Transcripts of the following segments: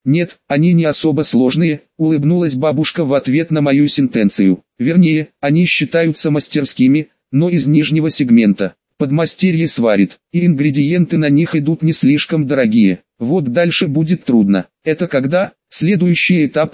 Нет, они не особо сложные, улыбнулась бабушка в ответ на мою сентенцию. Вернее, они считаются мастерскими, но из нижнего сегмента. Подмастерье сварит, и ингредиенты на них идут не слишком дорогие. Вот дальше будет трудно. Это когда? Следующий этап,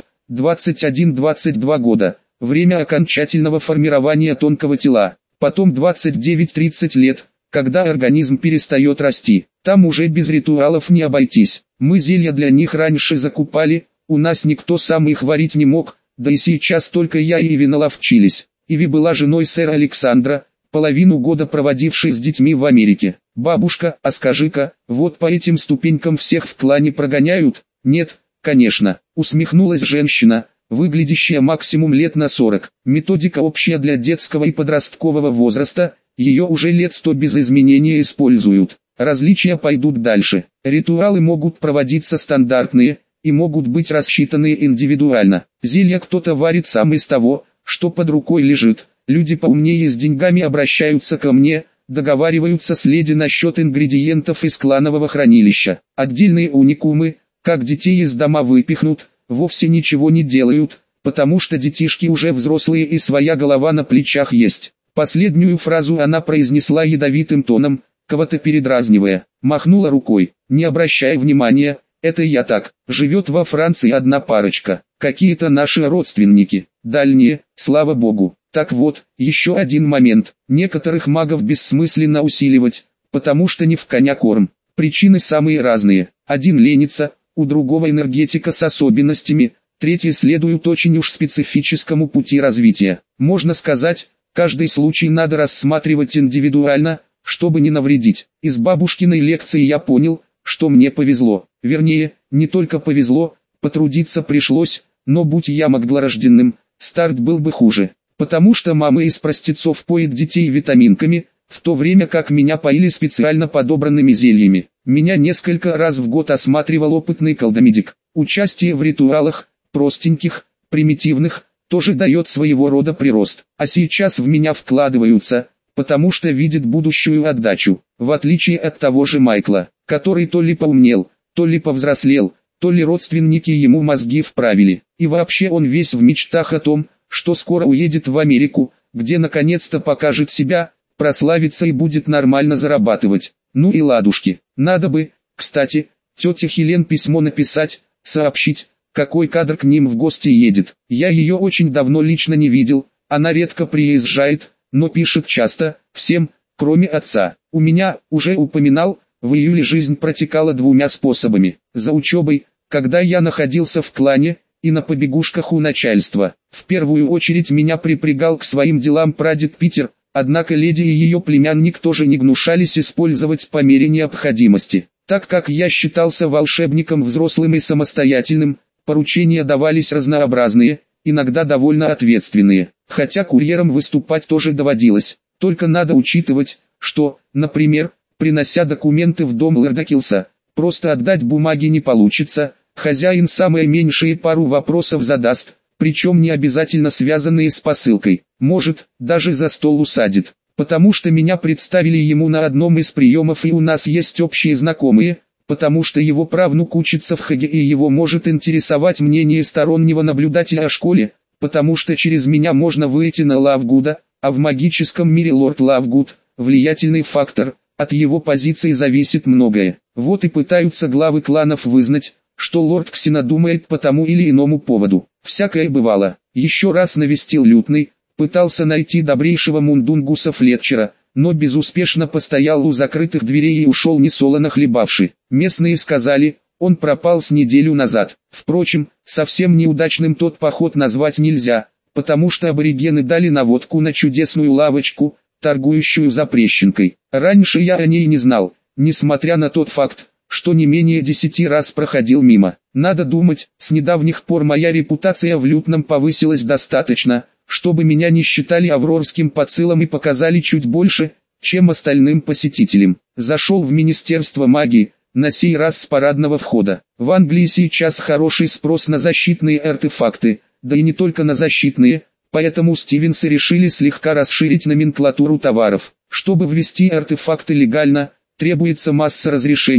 21-22 года. Время окончательного формирования тонкого тела. Потом 29-30 лет, когда организм перестает расти. Там уже без ритуалов не обойтись. Мы зелья для них раньше закупали, у нас никто сам их варить не мог, да и сейчас только я и Иви наловчились. Иви была женой сэра Александра, половину года проводившей с детьми в Америке. Бабушка, а скажи-ка, вот по этим ступенькам всех в клане прогоняют? Нет, конечно, усмехнулась женщина, выглядящая максимум лет на 40. Методика общая для детского и подросткового возраста, ее уже лет 100 без изменения используют. Различия пойдут дальше. Ритуалы могут проводиться стандартные, и могут быть рассчитаны индивидуально. Зелья кто-то варит сам из того, что под рукой лежит. Люди поумнее с деньгами обращаются ко мне, договариваются с леди насчет ингредиентов из кланового хранилища. Отдельные уникумы, как детей из дома выпихнут, вовсе ничего не делают, потому что детишки уже взрослые и своя голова на плечах есть. Последнюю фразу она произнесла ядовитым тоном, кого-то передразнивая, махнула рукой, не обращая внимания, это я так, живет во Франции одна парочка, какие-то наши родственники, дальние, слава богу. Так вот, еще один момент, некоторых магов бессмысленно усиливать, потому что не в коня корм. Причины самые разные, один ленится, у другого энергетика с особенностями, третий следует очень уж специфическому пути развития. Можно сказать, каждый случай надо рассматривать индивидуально, чтобы не навредить. Из бабушкиной лекции я понял, что мне повезло. Вернее, не только повезло, потрудиться пришлось, но будь я магдлорожденным, старт был бы хуже. Потому что мама из простецов поит детей витаминками, в то время как меня поили специально подобранными зельями. Меня несколько раз в год осматривал опытный колдомедик. Участие в ритуалах, простеньких, примитивных, тоже дает своего рода прирост. А сейчас в меня вкладываются, потому что видит будущую отдачу. В отличие от того же Майкла, который то ли поумнел, то ли повзрослел, то ли родственники ему мозги вправили. И вообще он весь в мечтах о том, что скоро уедет в Америку, где наконец-то покажет себя, прославится и будет нормально зарабатывать. Ну и ладушки. Надо бы, кстати, тете Хелен письмо написать, сообщить, какой кадр к ним в гости едет. Я ее очень давно лично не видел, она редко приезжает, но пишет часто, всем, кроме отца. У меня, уже упоминал, в июле жизнь протекала двумя способами. За учебой, когда я находился в клане, и на побегушках у начальства. В первую очередь меня припрягал к своим делам прадед Питер, однако леди и ее племянник тоже не гнушались использовать по мере необходимости. Так как я считался волшебником взрослым и самостоятельным, поручения давались разнообразные, иногда довольно ответственные. Хотя курьером выступать тоже доводилось, только надо учитывать, что, например, принося документы в дом лорда Килса, просто отдать бумаги не получится. Хозяин самое меньшее пару вопросов задаст, причем не обязательно связанные с посылкой, может, даже за стол усадит, потому что меня представили ему на одном из приемов и у нас есть общие знакомые, потому что его правнук учится в Хаге и его может интересовать мнение стороннего наблюдателя о школе, потому что через меня можно выйти на Лавгуда, а в магическом мире лорд Лавгуд – влиятельный фактор, от его позиции зависит многое. Вот и пытаются главы кланов вызнать, что лорд Ксена думает по тому или иному поводу. Всякое бывало. Еще раз навестил Лютный, пытался найти добрейшего мундунгуса Флетчера, но безуспешно постоял у закрытых дверей и ушел несолоно хлебавши. Местные сказали, он пропал с неделю назад. Впрочем, совсем неудачным тот поход назвать нельзя, потому что аборигены дали наводку на чудесную лавочку, торгующую запрещенкой. Раньше я о ней не знал, несмотря на тот факт, что не менее 10 раз проходил мимо. Надо думать, с недавних пор моя репутация в Лютном повысилась достаточно, чтобы меня не считали аврорским бациллом и показали чуть больше, чем остальным посетителям. Зашел в Министерство магии, на сей раз с парадного входа. В Англии сейчас хороший спрос на защитные артефакты, да и не только на защитные, поэтому стивенсы решили слегка расширить номенклатуру товаров. Чтобы ввести артефакты легально, требуется масса разрешений,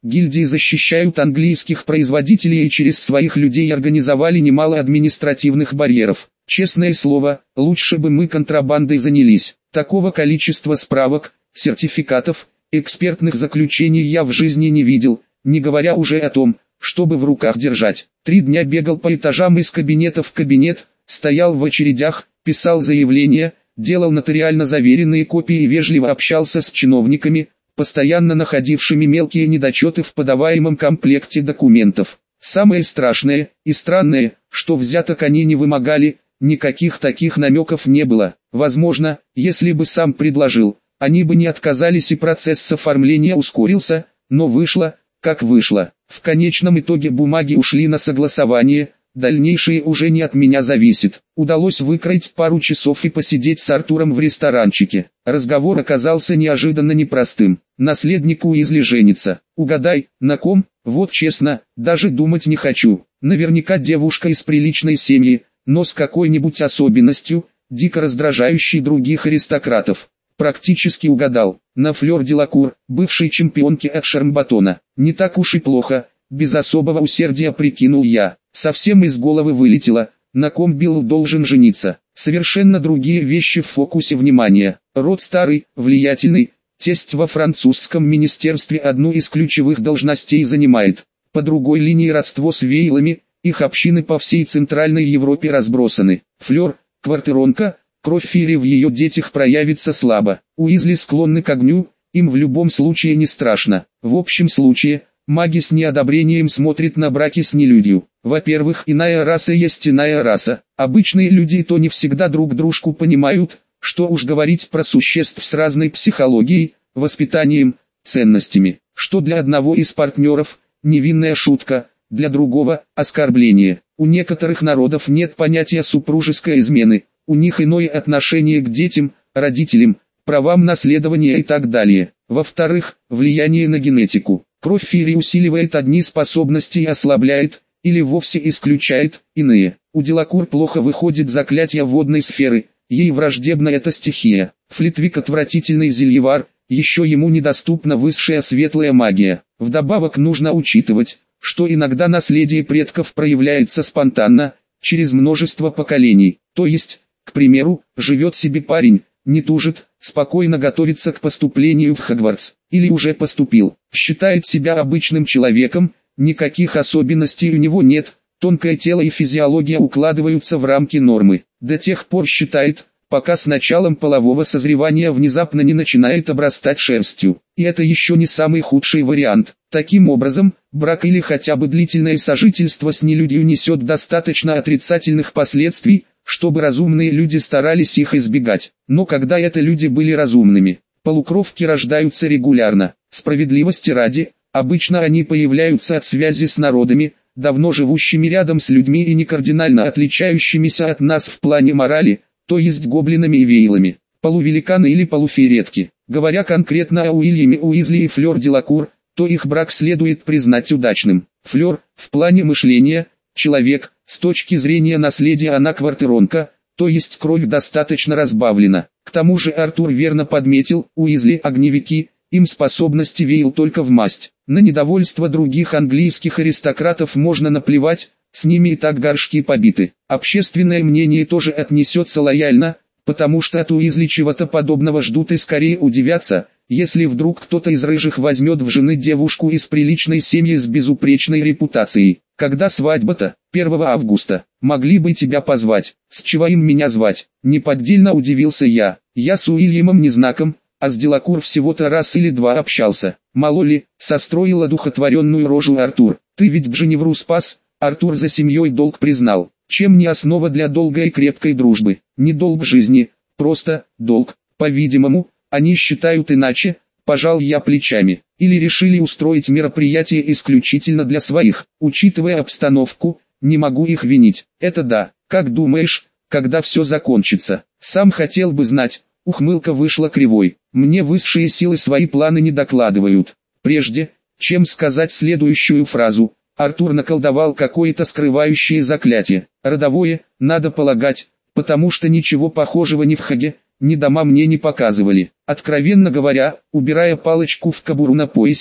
Гильдии защищают английских производителей и через своих людей организовали немало административных барьеров. Честное слово, лучше бы мы контрабандой занялись. Такого количества справок, сертификатов, экспертных заключений я в жизни не видел, не говоря уже о том, чтобы в руках держать. 3 дня бегал по этажам из кабинета в кабинет, стоял в очередях, писал заявления, делал нотариально заверенные копии и вежливо общался с чиновниками, постоянно находившими мелкие недочеты в подаваемом комплекте документов. Самое страшное и странное, что взяток они не вымогали, никаких таких намеков не было. Возможно, если бы сам предложил, они бы не отказались и процесс с оформления ускорился, но вышло, как вышло. В конечном итоге бумаги ушли на согласование, дальнейшее уже не от меня зависит. Удалось выкроить пару часов и посидеть с Артуром в ресторанчике. Разговор оказался неожиданно непростым. Наследник Уизли женится. Угадай, на ком? Вот честно, даже думать не хочу. Наверняка девушка из приличной семьи, но с какой-нибудь особенностью, дико раздражающей других аристократов. Практически угадал. На Флёр Делакур, бывшей чемпионке от Шармбатона. Не так уж и плохо, без особого усердия прикинул я. Совсем из головы вылетело, на ком Билл должен жениться. Совершенно другие вещи в фокусе внимания. Род старый, влиятельный, тесть во французском министерстве одну из ключевых должностей занимает. По другой линии родство с Вейлами, их общины по всей Центральной Европе разбросаны. Флёр, квартиронка, кровь Фири в ее детях проявится слабо. Уизли склонны к огню, им в любом случае не страшно. В общем случае, маги с неодобрением смотрят на браки с нелюдью. Во-первых, иная раса есть иная раса. Обычные люди то не всегда друг дружку понимают, что уж говорить про существ с разной психологией, воспитанием, ценностями. Что для одного из партнеров – невинная шутка, для другого – оскорбление. У некоторых народов нет понятия супружеской измены, у них иное отношение к детям, родителям, правам наследования и так далее. Во-вторых, влияние на генетику. Кровь Фири усиливает одни способности и ослабляет, или вовсе исключает, иные. У Делакур плохо выходит заклятие водной сферы, ей враждебна эта стихия. Флитвик отвратительный зельевар, еще ему недоступна высшая светлая магия. Вдобавок нужно учитывать, что иногда наследие предков проявляется спонтанно, через множество поколений. То есть, к примеру, живет себе парень, не тужит, спокойно готовится к поступлению в Хогвартс, или уже поступил, считает себя обычным человеком, никаких особенностей у него нет, тонкое тело и физиология укладываются в рамки нормы, до тех пор считает, пока с началом полового созревания внезапно не начинает обрастать шерстью. И это еще не самый худший вариант. Таким образом, брак или хотя бы длительное сожительство с нелюдью несет достаточно отрицательных последствий, чтобы разумные люди старались их избегать. Но когда это люди были разумными, полукровки рождаются регулярно. Справедливости ради, обычно они появляются от связи с народами, давно живущими рядом с людьми и не кардинально отличающимися от нас в плане морали, то есть гоблинами и вейлами, полувеликаны или полуферетки. Говоря конкретно о Уильяме Уизли и Флёр Делакур, то их брак следует признать удачным. Флёр, в плане мышления, человек, с точки зрения наследия она квартиронка, то есть кровь достаточно разбавлена. К тому же Артур верно подметил, Уизли огневики, им способности Вейл только в масть. На недовольство других английских аристократов можно наплевать, с ними и так горшки побиты. Общественное мнение тоже отнесется лояльно, потому что от Уизли чего-то подобного ждут и скорее удивятся, если вдруг кто-то из рыжих возьмет в жены девушку из приличной семьи с безупречной репутацией. Когда свадьба-то? 1 августа. Могли бы тебя позвать. С чего им меня звать? Неподдельно удивился я. Я с Уильямом не знаком, а с Делакур всего-то раз или два общался. Мало ли, состроил одухотворенную рожу Артур. Ты ведь Дженевру спас? Артур за семьей долг признал. Чем не основа для долгой и крепкой дружбы? Не долг жизни, просто долг. По-видимому, они считают иначе, пожал я плечами. Или решили устроить мероприятие исключительно для своих. Учитывая обстановку, не могу их винить. Это да. Как думаешь, когда все закончится? Сам хотел бы знать. Ухмылка вышла кривой. Мне высшие силы свои планы не докладывают. Прежде, чем сказать следующую фразу, Артур наколдовал какое-то скрывающее заклятие. Родовое, надо полагать, потому что ничего похожего ни в Хаге, ни дома мне не показывали. Откровенно говоря, убирая палочку в кобуру на поясе,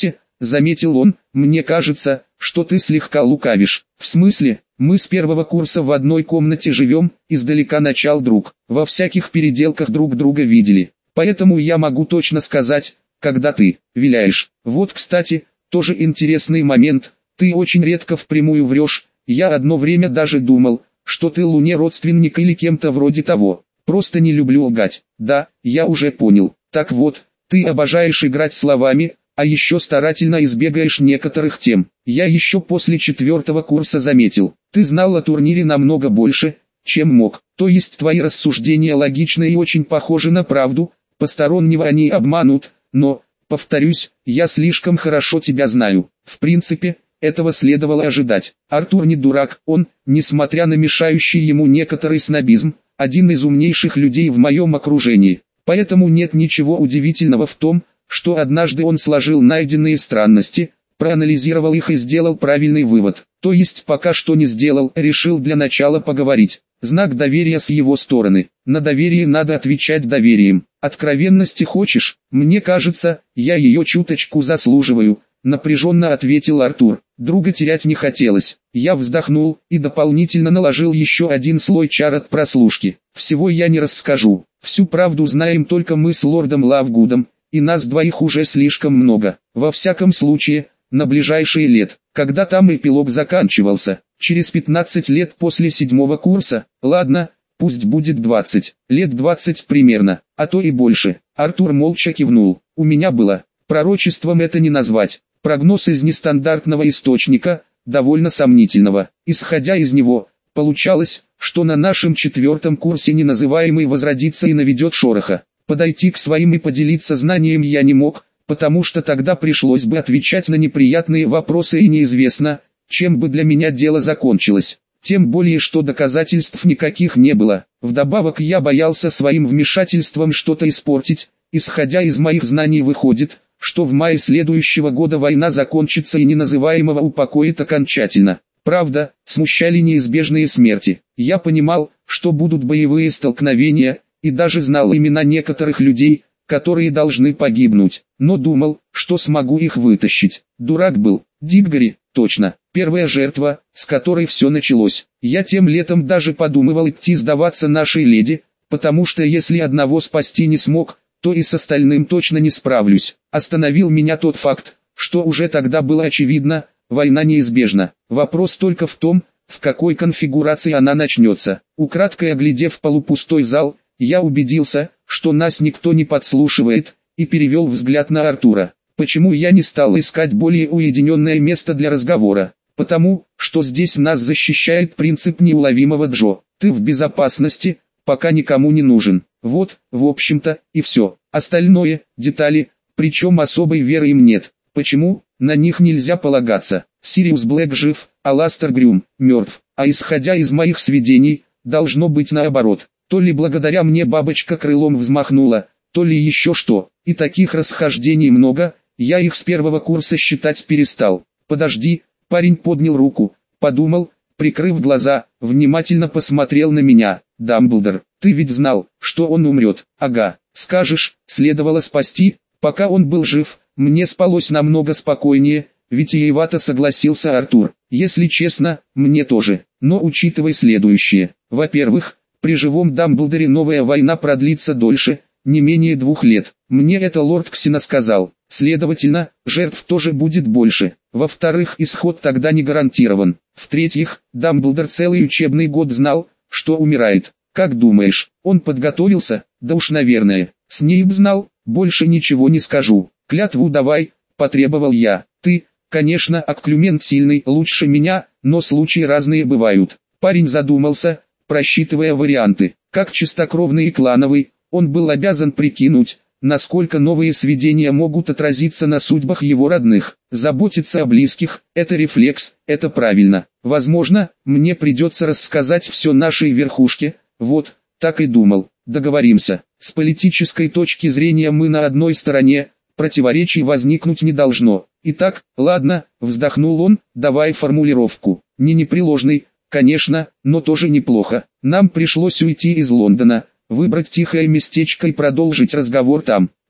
заметил он, мне кажется, что ты слегка лукавишь. В смысле, мы с первого курса в одной комнате живем, издалека начал друг. Во всяких переделках друг друга видели. Поэтому я могу точно сказать, когда ты виляешь. Вот, кстати, тоже интересный момент, ты очень редко впрямую врешь. Я одно время даже думал, что ты Луне родственник или кем-то вроде того. Просто не люблю лгать. Да, я уже понял. Так вот, ты обожаешь играть словами, а еще старательно избегаешь некоторых тем. Я еще после 4-го курса заметил, ты знал о турнире намного больше, чем мог. То есть твои рассуждения логичны и очень похожи на правду, постороннего они обманут, но, повторюсь, я слишком хорошо тебя знаю. В принципе, этого следовало ожидать. Артур не дурак, он, несмотря на мешающий ему некоторый снобизм, один из умнейших людей в моем окружении. Поэтому нет ничего удивительного в том, что однажды он сложил найденные странности, проанализировал их и сделал правильный вывод. То есть пока что не сделал, решил для начала поговорить. Знак доверия с его стороны. На доверие надо отвечать доверием. Откровенности хочешь? Мне кажется, я ее чуточку заслуживаю, напряженно ответил Артур. Друга терять не хотелось. Я вздохнул и дополнительно наложил еще один слой чар от прослушки. Всего я не расскажу. Всю правду знаем только мы с лордом Лавгудом, и нас двоих уже слишком много. Во всяком случае, на ближайшие лет, когда там эпилог заканчивался, через 15 лет после 7-го курса, ладно, пусть будет 20, лет 20 примерно, а то и больше. Артур молча кивнул. У меня было, пророчеством это не назвать, прогноз из нестандартного источника, довольно сомнительного. Исходя из него, получалось, что на нашем 4-м курсе неназываемый возродится и наведет шороха. Подойти к своим и поделиться знанием я не мог, потому что тогда пришлось бы отвечать на неприятные вопросы и неизвестно, чем бы для меня дело закончилось. Тем более, что доказательств никаких не было. Вдобавок я боялся своим вмешательством что-то испортить. Исходя из моих знаний выходит, что в мае следующего года война закончится и неназываемого упокоит окончательно. Правда, смущали неизбежные смерти. Я понимал, что будут боевые столкновения, и даже знал имена некоторых людей, которые должны погибнуть, но думал, что смогу их вытащить. Дурак был. Диггори, точно, первая жертва, с которой все началось. Я тем летом даже подумывал идти сдаваться нашей леди, потому что если одного спасти не смог, то и с остальным точно не справлюсь. Остановил меня тот факт, что уже тогда было очевидно, война неизбежна. Вопрос только в том, в какой конфигурации она начнется. Украдкой оглядев полупустой зал, я убедился, что нас никто не подслушивает, и перевел взгляд на Артура. Почему я не стал искать более уединенное место для разговора? Потому, что здесь нас защищает принцип неуловимого Джо. Ты в безопасности, пока никому не нужен. Вот, в общем-то, и все. Остальное, детали, причем особой веры им нет. Почему? На них нельзя полагаться. Сириус Блэк жив, а Ластер Грюм мертв. А исходя из моих сведений, должно быть наоборот. То ли благодаря мне бабочка крылом взмахнула, то ли еще что. И таких расхождений много, я их с первого курса считать перестал. Подожди, парень поднял руку, подумал, прикрыв глаза, внимательно посмотрел на меня. Дамблдор, ты ведь знал, что он умрет. Ага, скажешь, следовало спасти, пока он был жив. Мне спалось намного спокойнее, витиевато согласился Артур. Если честно, мне тоже. Но учитывай следующее. Во-первых, при живом Дамблдоре новая война продлится дольше, не менее 2 лет. Мне это лорд Ксена сказал. Следовательно, жертв тоже будет больше. Во-вторых, исход тогда не гарантирован. В-третьих, Дамблдор целый учебный год знал, что умирает. Как думаешь, он подготовился? Да уж наверное. Снейп знал, больше ничего не скажу. Клятву давай, потребовал я. Ты, конечно, Акклюмент сильный, лучше меня, но случаи разные бывают. Парень задумался, просчитывая варианты. Как чистокровный и клановый, он был обязан прикинуть, насколько новые сведения могут отразиться на судьбах его родных. Заботиться о близких – это рефлекс, это правильно. Возможно, мне придется рассказать все нашей верхушке, вот, так и думал. Договоримся. С политической точки зрения мы на одной стороне, противоречий возникнуть не должно. Итак, ладно, вздохнул он, давай формулировку. Не непреложный, конечно, но тоже неплохо. Нам пришлось уйти из Лондона, выбрать тихое местечко и продолжить разговор там.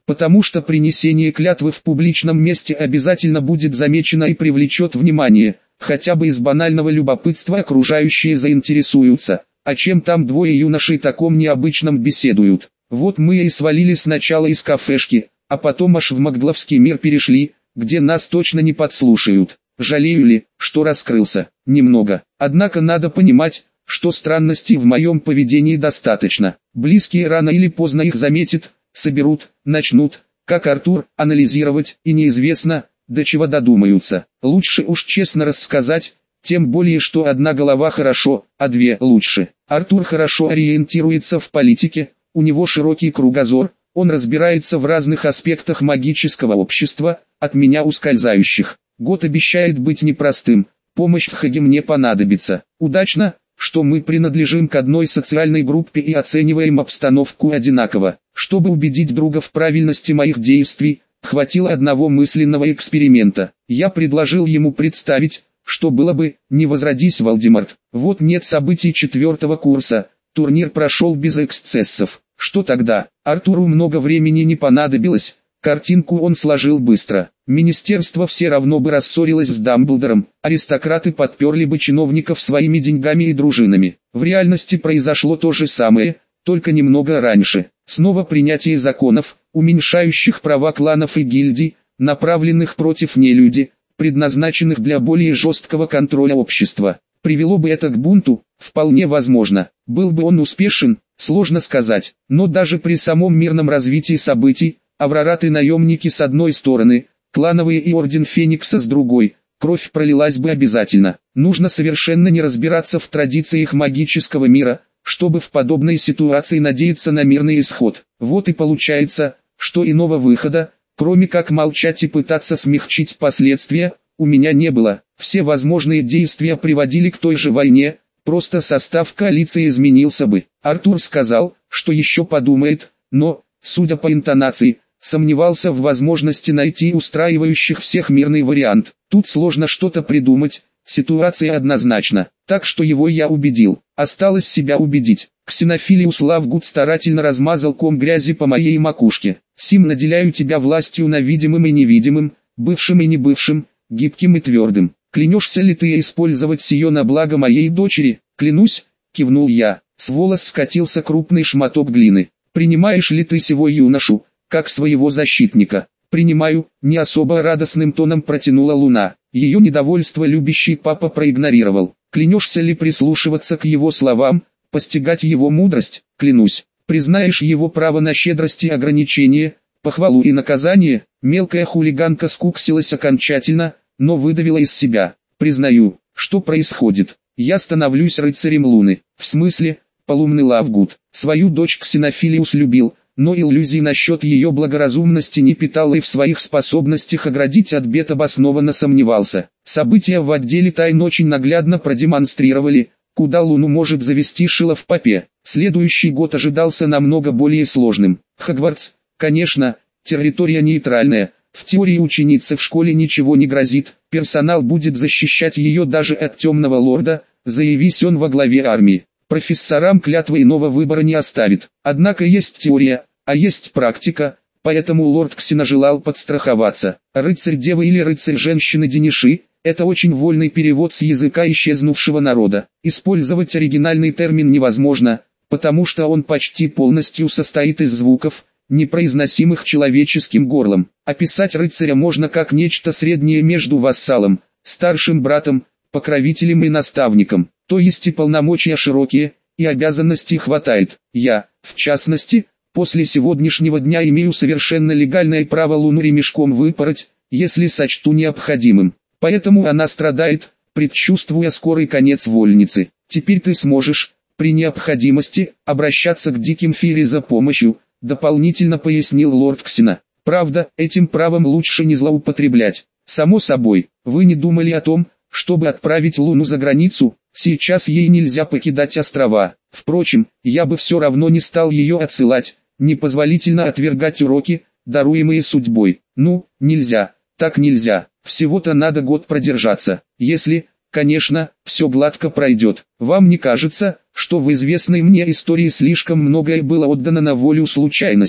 потому что принесение клятвы в публичном месте обязательно будет замечено и привлечет внимание, хотя бы из банального любопытства окружающие заинтересуются, а чем там двое юношей таком необычном беседуют. Вот мы и свалили сначала из кафешки, а потом аж в Макдловский мир перешли, где нас точно не подслушают. Жалею ли, что раскрылся? Немного. Однако надо понимать, что странностей в моем поведении достаточно. Близкие рано или поздно их заметят, соберут, начнут, как Артур, анализировать, и неизвестно, до чего додумаются. Лучше уж честно рассказать, тем более что одна голова хорошо, а две лучше. Артур хорошо ориентируется в политике, у него широкий кругозор, он разбирается в разных аспектах магического общества, от меня ускользающих. Год обещает быть непростым, помощь в Хаге мне понадобится. Удачно, что мы принадлежим к одной социальной группе и оцениваем обстановку одинаково. Чтобы убедить друга в правильности моих действий, хватило одного мысленного эксперимента. Я предложил ему представить, что было бы, не возродись Волдеморт. Вот нет событий 4-го курса, турнир прошел без эксцессов. Что тогда? Артуру много времени не понадобилось, картинку он сложил быстро. Министерство все равно бы рассорилось с Дамблдором, аристократы подперли бы чиновников своими деньгами и дружинами. В реальности произошло то же самое, только немного раньше. Снова принятие законов, уменьшающих права кланов и гильдий, направленных против нелюди, предназначенных для более жесткого контроля общества. Привело бы это к бунту? Вполне возможно. Был бы он успешен? Сложно сказать. Но даже при самом мирном развитии событий, аврораты-наемники с одной стороны, клановые и Орден Феникса с другой, кровь пролилась бы обязательно. Нужно совершенно не разбираться в традициях магического мира, чтобы в подобной ситуации надеяться на мирный исход. Вот и получается, что иного выхода, кроме как молчать и пытаться смягчить последствия, у меня не было. Все возможные действия приводили к той же войне, просто состав коалиции изменился бы. Артур сказал, что еще подумает, но, судя по интонации, сомневался в возможности найти устраивающих всех мирный вариант. Тут сложно что-то придумать, ситуация однозначна, так что его я убедил. Осталось себя убедить. Ксенофилиус Лавгуд старательно размазал ком грязи по моей макушке. Сим наделяю тебя властью над видимым и невидимым, бывшим и небывшим, гибким и твердым. Клянешься ли ты использовать сие на благо моей дочери? Клянусь, кивнул я. С волос скатился крупный шматок глины. Принимаешь ли ты сего юношу, как своего защитника? Принимаю, не особо радостным тоном протянула Луна. Ее недовольство любящий папа проигнорировал. Клянешься ли прислушиваться к его словам, постигать его мудрость? Клянусь. Признаешь его право на щедрость и ограничения, похвалу и наказание? Мелкая хулиганка скуксилась окончательно, но выдавила из себя. Признаю. Что происходит? Я становлюсь рыцарем Луны. В смысле? Полумный Лавгуд. Свою дочь Ксенофилиус любил, но иллюзий насчет ее благоразумности не питал и в своих способностях оградить от бед обоснованно сомневался. События в отделе тайн очень наглядно продемонстрировали, куда Луну может завести шило в попе. Следующий год ожидался намного более сложным. Хогвартс, конечно, территория нейтральная, в теории ученице в школе ничего не грозит, персонал будет защищать ее даже от темного лорда, заявись он во главе армии. Профессорам клятвы иного выбора не оставит. Однако есть теория, а есть практика, поэтому лорд Ксена желал подстраховаться. Рыцарь-девы или рыцарь-женщины-дениши – это очень вольный перевод с языка исчезнувшего народа. Использовать оригинальный термин невозможно, потому что он почти полностью состоит из звуков, непроизносимых человеческим горлом. Описать рыцаря можно как нечто среднее между вассалом, старшим братом, покровителем и наставником. То есть и полномочия широкие, и обязанностей хватает. Я, в частности, после сегодняшнего дня имею совершенно легальное право Луну ремешком выпороть, если сочту необходимым. Поэтому она страдает, предчувствуя скорый конец вольницы. Теперь ты сможешь, при необходимости, обращаться к диким фери за помощью, дополнительно пояснил лорд Ксена. Правда, этим правом лучше не злоупотреблять. Само собой, вы не думали о том, чтобы отправить Луну за границу? Сейчас ей нельзя покидать острова. Впрочем, я бы все равно не стал ее отсылать, непозволительно отвергать уроки, даруемые судьбой. Ну, нельзя, так нельзя, всего-то надо год продержаться. Если, конечно, все гладко пройдет. Вам не кажется, что в известной мне истории слишком многое было отдано на волю случайности?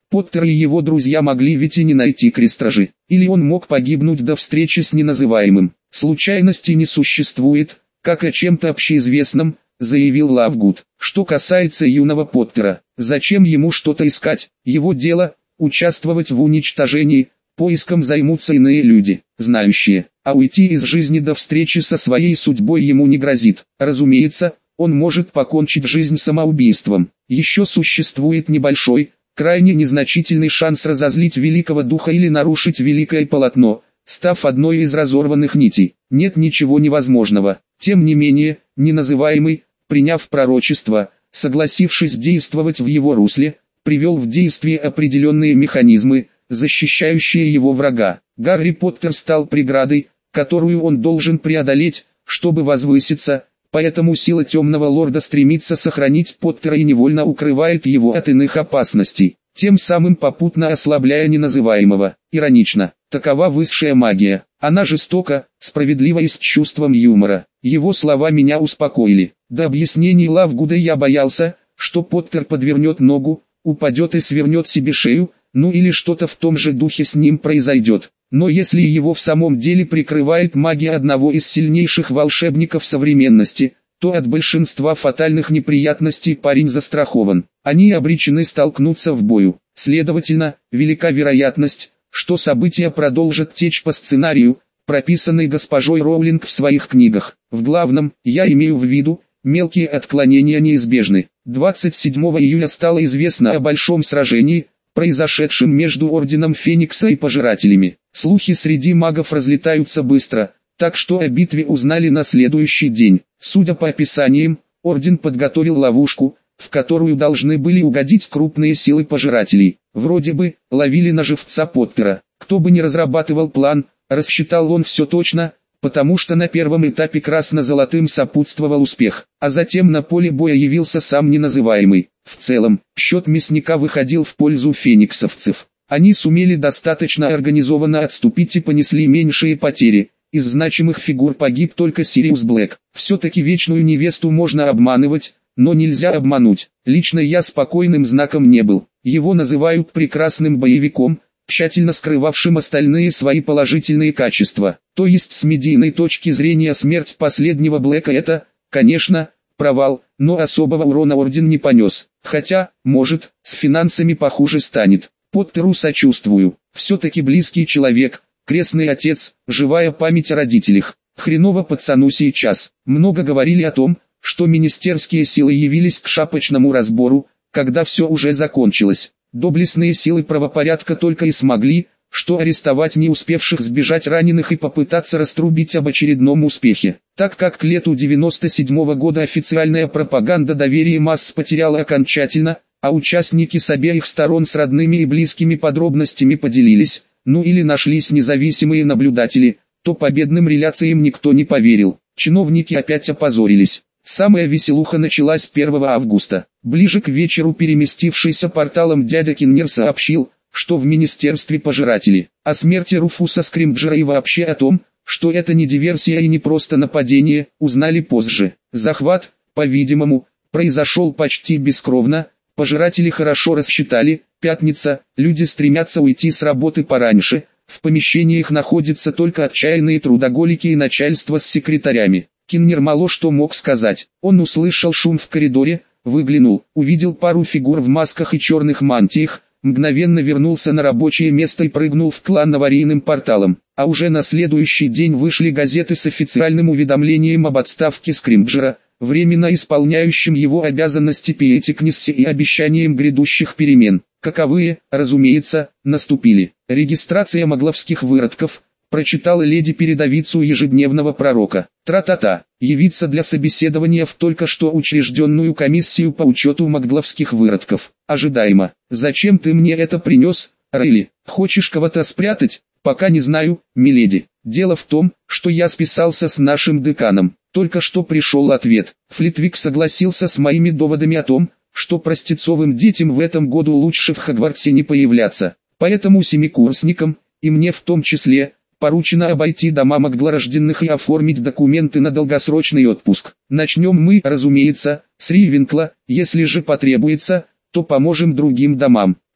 Поттер и его друзья могли ведь и не найти крестражи. Или он мог погибнуть до встречи с неназываемым. Случайностей не существует, как о чем-то общеизвестном, заявил Лавгуд. Что касается юного Поттера, зачем ему что-то искать? Его дело – участвовать в уничтожении, поиском займутся иные люди, знающие, а уйти из жизни до встречи со своей судьбой ему не грозит. Разумеется, он может покончить жизнь самоубийством. Еще существует небольшой, крайне незначительный шанс разозлить великого духа или нарушить великое полотно, став одной из разорванных нитей. Нет ничего невозможного. Тем не менее, неназываемый, приняв пророчество, согласившись действовать в его русле, привел в действие определенные механизмы, защищающие его врага. Гарри Поттер стал преградой, которую он должен преодолеть, чтобы возвыситься, поэтому сила Темного Лорда стремится сохранить Поттера и невольно укрывает его от иных опасностей, тем самым попутно ослабляя неназываемого. Иронично, такова высшая магия. Она жестока, справедлива и с чувством юмора. Его слова меня успокоили. До объяснений Лавгуда я боялся, что Поттер подвернет ногу, упадет и свернет себе шею, ну или что-то в том же духе с ним произойдет. Но если его в самом деле прикрывает магия одного из сильнейших волшебников современности, то от большинства фатальных неприятностей парень застрахован. Они обречены столкнуться в бою. Следовательно, велика вероятность, что события продолжат течь по сценарию, прописанный госпожой Роулинг в своих книгах. В главном, я имею в виду, мелкие отклонения неизбежны. 27 июля стало известно о большом сражении, произошедшем между Орденом Феникса и Пожирателями. Слухи среди магов разлетаются быстро, так что о битве узнали на следующий день. Судя по описаниям, Орден подготовил ловушку, в которую должны были угодить крупные силы Пожирателей. Вроде бы, ловили на живца Поттера. Кто бы ни разрабатывал план, рассчитал он все точно, потому что на первом этапе красно-золотым сопутствовал успех, а затем на поле боя явился сам неназываемый. В целом, счет мясника выходил в пользу фениксовцев. Они сумели достаточно организованно отступить и понесли меньшие потери. Из значимых фигур погиб только Сириус Блэк. Все-таки вечную невесту можно обманывать, но нельзя обмануть. Лично я спокойным знаком не был. Его называют прекрасным боевиком, тщательно скрывавшим остальные свои положительные качества. То есть с медийной точки зрения смерть последнего Блэка это, конечно, провал, но особого урона Орден не понес. Хотя, может, с финансами похуже станет. Поттеру сочувствую. Все-таки близкий человек, крестный отец, живая память о родителях. Хреново пацану сейчас. Много говорили о том, что министерские силы явились к шапочному разбору, когда все уже закончилось. Доблестные силы правопорядка только и смогли, что арестовать не успевших сбежать раненых и попытаться раструбить об очередном успехе. Так как к лету 97 года официальная пропаганда доверия масс потеряла окончательно, а участники с обеих сторон с родными и близкими подробностями поделились, ну или нашлись независимые наблюдатели, то победным реляциям никто не поверил. Чиновники опять опозорились. Самая веселуха началась 1 августа. Ближе к вечеру переместившийся порталом дядя Киннер сообщил, что в Министерстве Пожиратели, о смерти Руфуса Скримджера и вообще о том, что это не диверсия и не просто нападение, узнали позже. Захват, по-видимому, произошел почти бескровно. Пожиратели хорошо рассчитали, пятница, люди стремятся уйти с работы пораньше, в помещениях находятся только отчаянные трудоголики и начальство с секретарями. Киннер мало что мог сказать. Он услышал шум в коридоре, выглянул, увидел пару фигур в масках и черных мантиях, мгновенно вернулся на рабочее место и прыгнул в клан аварийным порталом. А уже на следующий день вышли газеты с официальным уведомлением об отставке Скримджера, временно исполняющим его обязанности Пиэтикнессе и обещанием грядущих перемен. Каковые, разумеется, наступили. Регистрация магловских выродков, прочитала леди-передовицу ежедневного пророка. Тра-та-та, явиться для собеседования в только что учрежденную комиссию по учету магловских выродков. Ожидаемо. Зачем ты мне это принес, Рейли? Хочешь кого-то спрятать? Пока не знаю, миледи. Дело в том, что я списался с нашим деканом. Только что пришел ответ. Флитвик согласился с моими доводами о том, что простецовым детям в этом году лучше в Хогвартсе не появляться. Поэтому семикурсникам, и мне в том числе, поручено обойти дома магдлорожденных и оформить документы на долгосрочный отпуск. Начнем мы, разумеется, с Ривенкла, если же потребуется, то поможем другим домам.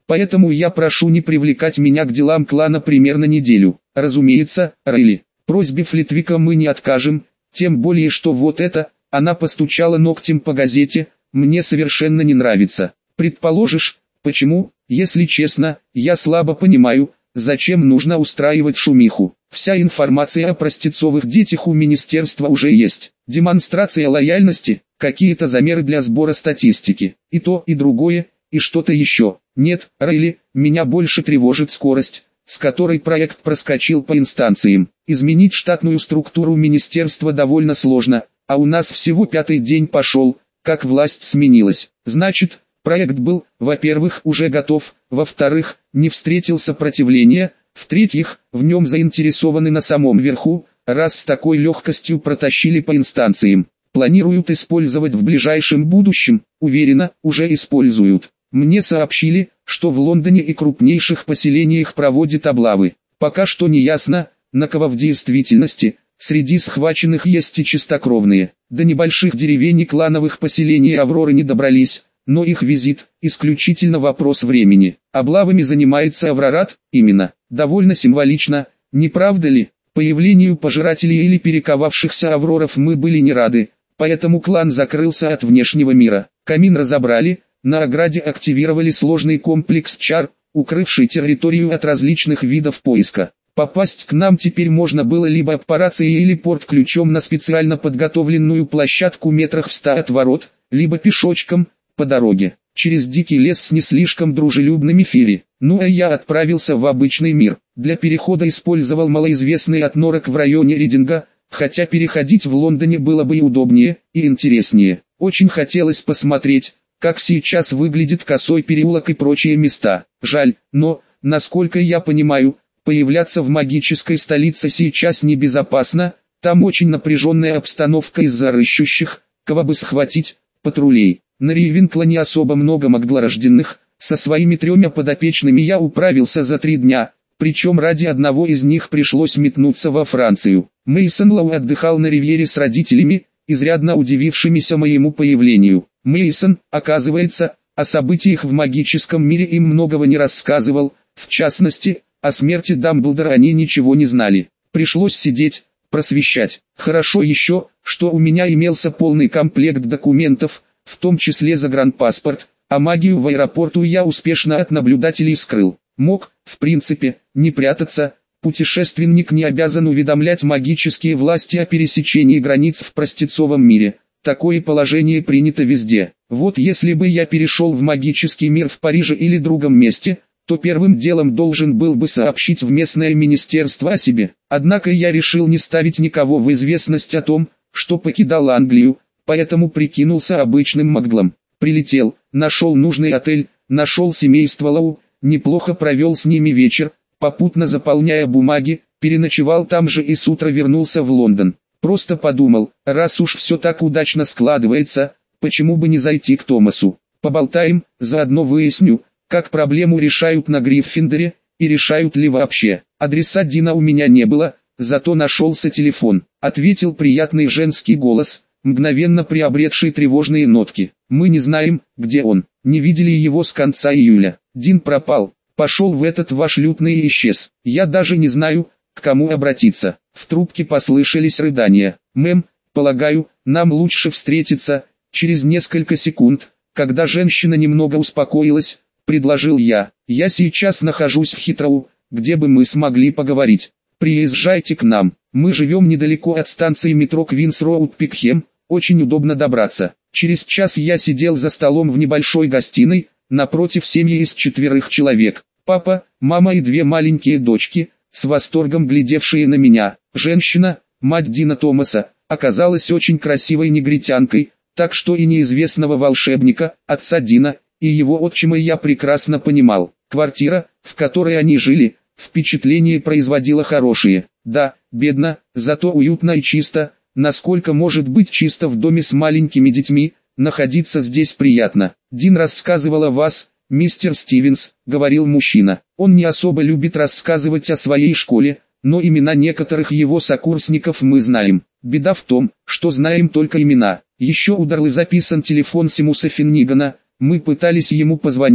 Поэтому я прошу не привлекать меня к делам клана примерно неделю. Разумеется, Рейли. Просьбе Флитвика мы не откажем, тем более что вот это, она постучала ногтем по газете, мне совершенно не нравится. Предположишь, почему? Если честно, я слабо понимаю, зачем нужно устраивать шумиху. Вся информация о простецовых детях у министерства уже есть. Демонстрация лояльности, какие-то замеры для сбора статистики. И то, и другое, и что-то еще. Нет, Рейли, меня больше тревожит скорость, с которой проект проскочил по инстанциям. Изменить штатную структуру министерства довольно сложно, а у нас всего 5-й день пошел, как власть сменилась. Значит, проект был, во-первых, уже готов, во-вторых, не встретил сопротивления, в-третьих, в нем заинтересованы на самом верху, раз с такой легкостью протащили по инстанциям. Планируют использовать в ближайшем будущем, уверенно, уже используют. Мне сообщили, что в Лондоне и крупнейших поселениях проводят облавы. Пока что не ясно, на кого в действительности, среди схваченных есть и чистокровные. До небольших деревень и клановых поселений Авроры не добрались, но их визит – исключительно вопрос времени. Облавами занимается Аврорат, именно. Довольно символично, не правда ли? Появлению пожирателей или перековавшихся Авроров мы были не рады, поэтому клан закрылся от внешнего мира. Камин разобрали, на ограде активировали сложный комплекс чар, укрывший территорию от различных видов поиска. Попасть к нам теперь можно было либо аппарацией или порт-ключом на специально подготовленную площадку метрах в 100 от ворот, либо пешочком, по дороге, через дикий лес с не слишком дружелюбными фири. Ну а я отправился в обычный мир. Для перехода использовал малоизвестный отнорок в районе Ридинга, хотя переходить в Лондоне было бы и удобнее, и интереснее. Очень хотелось посмотреть, как сейчас выглядит Косой переулок и прочие места. Жаль, но, насколько я понимаю, появляться в магической столице сейчас небезопасно, там очень напряженная обстановка из-за рыщущих, кого бы схватить, патрулей. На Рейвенкла не особо много маглорожденных, со своими 3 подопечными я управился за 3 дня, причем ради одного из них пришлось метнуться во Францию. Мейсон Лоу отдыхал на ривьере с родителями, изрядно удивившимися моему появлению. Мейсон, оказывается, о событиях в магическом мире им многого не рассказывал, в частности, о смерти Дамблдора они ничего не знали. Пришлось сидеть, просвещать. Хорошо еще, что у меня имелся полный комплект документов, в том числе загранпаспорт, а магию в аэропорту я успешно от наблюдателей скрыл. Мог, в принципе, не прятаться, путешественник не обязан уведомлять магические власти о пересечении границ в простецовом мире. Такое положение принято везде. Вот если бы я перешел в магический мир в Париже или другом месте, то первым делом должен был бы сообщить в местное министерство о себе. Однако я решил не ставить никого в известность о том, что покидал Англию, поэтому прикинулся обычным маглом. Прилетел, нашел нужный отель, нашел семейство Лоу, неплохо провел с ними вечер, попутно заполняя бумаги, переночевал там же и с утра вернулся в Лондон. Просто подумал, раз уж все так удачно складывается, почему бы не зайти к Томасу. Поболтаем, заодно выясню, как проблему решают на Гриффиндоре, и решают ли вообще. Адреса Дина у меня не было, зато нашелся телефон. Ответил приятный женский голос, мгновенно приобретший тревожные нотки. Мы не знаем, где он, не видели его с конца июля. Дин пропал, пошел в этот ваш лютный и исчез. Я даже не знаю, к кому обратиться. В трубке послышались рыдания. Мэм, полагаю, нам лучше встретиться. Через несколько секунд, когда женщина немного успокоилась, предложил я. Я сейчас нахожусь в Хитроу, где бы мы смогли поговорить. Приезжайте к нам. Мы живем недалеко от станции метро Квинс-Роуд-Пикхем, очень удобно добраться. Через час я сидел за столом в небольшой гостиной, напротив семьи из 4 человек. Папа, мама и 2 маленькие дочки, с восторгом глядевшие на меня. Женщина, мать Дина Томаса, оказалась очень красивой негритянкой, так что и неизвестного волшебника, отца Дина, и его отчима я прекрасно понимал. Квартира, в которой они жили, впечатление производила хорошее. Да, бедно, зато уютно и чисто, насколько может быть чисто в доме с маленькими детьми, находиться здесь приятно. Дин рассказывал о вас, мистер Стивенс, говорил мужчина. Он не особо любит рассказывать о своей школе, но имена некоторых его сокурсников мы знаем. Беда в том, что знаем только имена. Еще у Дарлы записан телефон Симуса Финнигана, мы пытались ему позвонить,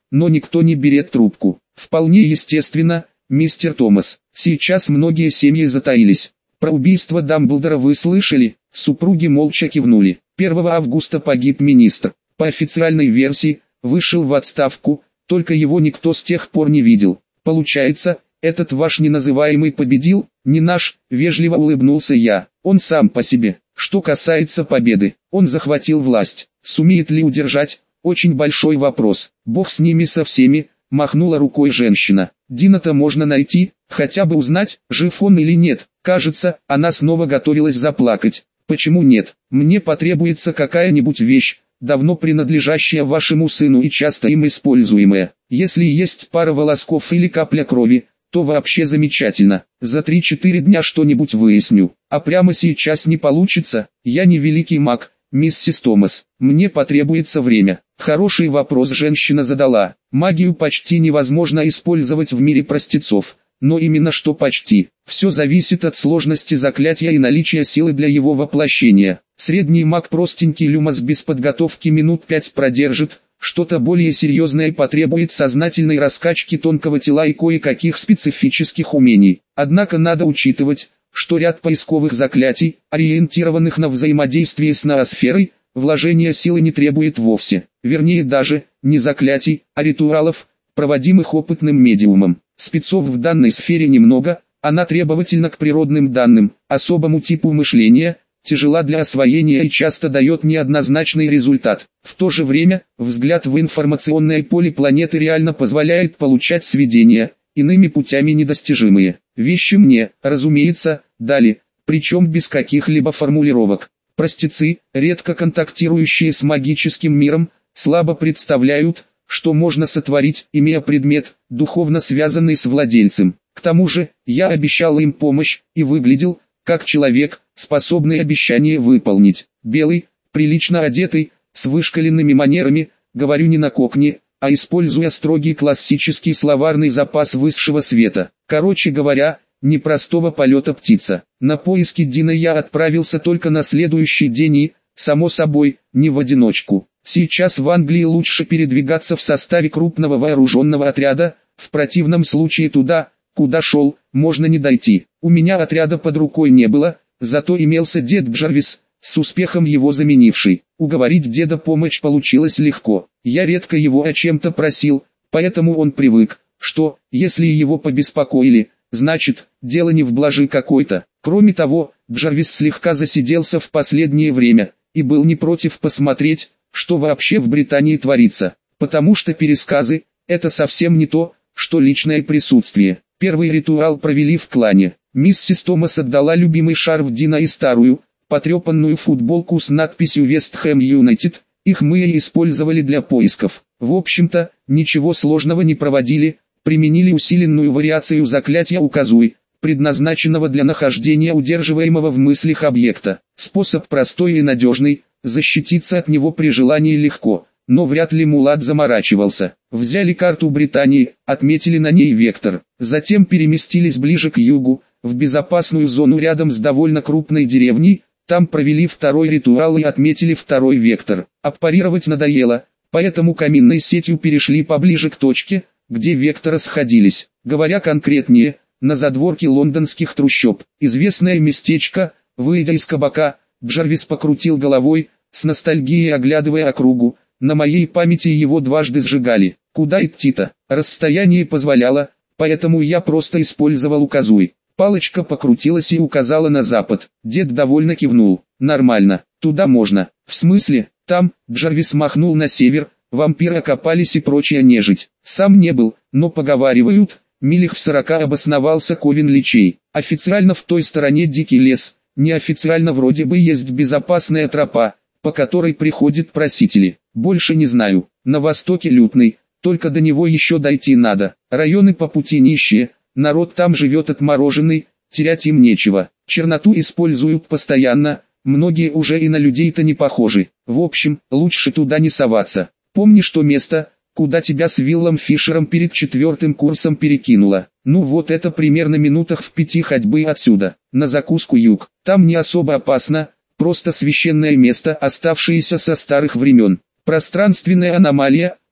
но никто не берет трубку. Вполне естественно, мистер Томас. Сейчас многие семьи затаились. Про убийство Дамблдора вы слышали? Супруги молча кивнули. 1 августа погиб министр. По официальной версии, вышел в отставку, только его никто с тех пор не видел. Получается, этот ваш неназываемый победил? Не наш, вежливо улыбнулся я. Он сам по себе. Что касается победы, он захватил власть. Сумеет ли удержать? Очень большой вопрос. Бог с ними со всеми, махнула рукой женщина. Дина-то можно найти, хотя бы узнать, жив он или нет. Кажется, она снова готовилась заплакать. Почему нет? Мне потребуется какая-нибудь вещь, давно принадлежащая вашему сыну и часто им используемая. Если есть пара волосков или капля крови, то вообще замечательно. За 3-4 дня что-нибудь выясню. А прямо сейчас не получится, я не великий маг, миссис Томас. Мне потребуется время. Хороший вопрос женщина задала. Магию почти невозможно использовать в мире простецов. Но именно что почти. Все зависит от сложности заклятия и наличия силы для его воплощения. Средний маг простенький люмос без подготовки минут 5 продержит, что-то более серьезное потребует сознательной раскачки тонкого тела и кое-каких специфических умений. Однако надо учитывать, что ряд поисковых заклятий, ориентированных на взаимодействие с ноосферой, вложения силы не требует вовсе. Вернее даже, не заклятий, а ритуалов, проводимых опытным медиумом. Спецов в данной сфере немного, она требовательна к природным данным, особому типу мышления, тяжела для освоения и часто дает неоднозначный результат. В то же время, взгляд в информационное поле планеты реально позволяет получать сведения, иными путями недостижимые. Вещи мне, разумеется, дали, причем без каких-либо формулировок. Простецы, редко контактирующие с магическим миром, слабо представляют, что можно сотворить, имея предмет, духовно связанный с владельцем. К тому же, я обещал им помощь, и выглядел, как человек, способный обещание выполнить. Белый, прилично одетый, с вышкаленными манерами, говорю не на кокне, а используя строгий классический словарный запас высшего света. Короче говоря, непростого полета птица. На поиски Дина я отправился только на следующий день и, само собой, не в одиночку. Сейчас в Англии лучше передвигаться в составе крупного вооруженного отряда, в противном случае туда, куда шел, можно не дойти. У меня отряда под рукой не было, зато имелся дед Джарвис, с успехом его заменивший. Уговорить деда помочь получилось легко. Я редко его о чем-то просил, поэтому он привык, что, если его побеспокоили, значит, дело не в блажи какой-то. Кроме того, Джарвис слегка засиделся в последнее время, и был не против посмотреть, что вообще в Британии творится, потому что пересказы – это совсем не то, что личное присутствие. Первый ритуал провели в клане. Миссис Томас отдала любимый шарф Дина и старую, потрепанную футболку с надписью «Вест Хэм Юнайтед», их мы и использовали для поисков. В общем-то, ничего сложного не проводили, применили усиленную вариацию заклятия Указуй, предназначенного для нахождения удерживаемого в мыслях объекта. Способ простой и надежный, защититься от него при желании легко, но вряд ли Мулат заморачивался. Взяли карту Британии, отметили на ней вектор, затем переместились ближе к югу, в безопасную зону рядом с довольно крупной деревней, там провели второй ритуал и отметили второй вектор. Аппарировать надоело, поэтому каминной сетью перешли поближе к точке, где векторы сходились. Говоря конкретнее, на задворке лондонских трущоб, известное местечко, выйдя из кабака, Джарвис покрутил головой, с ностальгией оглядывая округу. На моей памяти его дважды сжигали. Куда идти-то? Расстояние позволяло, поэтому я просто использовал Указуй. Палочка покрутилась и указала на запад. Дед довольно кивнул. Нормально, туда можно. В смысле, там, Джарвис махнул на север, вампиры окопались и прочая нежить. Сам не был, но поговаривают, милях в 40 обосновался Ковен Личей. Официально в той стороне дикий лес, неофициально вроде бы есть безопасная тропа, по которой приходят просители. Больше не знаю. На востоке лютный, только до него еще дойти надо. Районы по пути нищие, народ там живет отмороженный, терять им нечего. Черноту используют постоянно, многие уже и на людей-то не похожи. В общем, лучше туда не соваться. Помни, что место, куда тебя с Виллом Фишером перед 4-м курсом перекинуло. Ну вот это примерно минутах в 5 ходьбы отсюда. На закуску юг. Там не особо опасно, просто священное место, оставшееся со старых времен. Пространственная аномалия,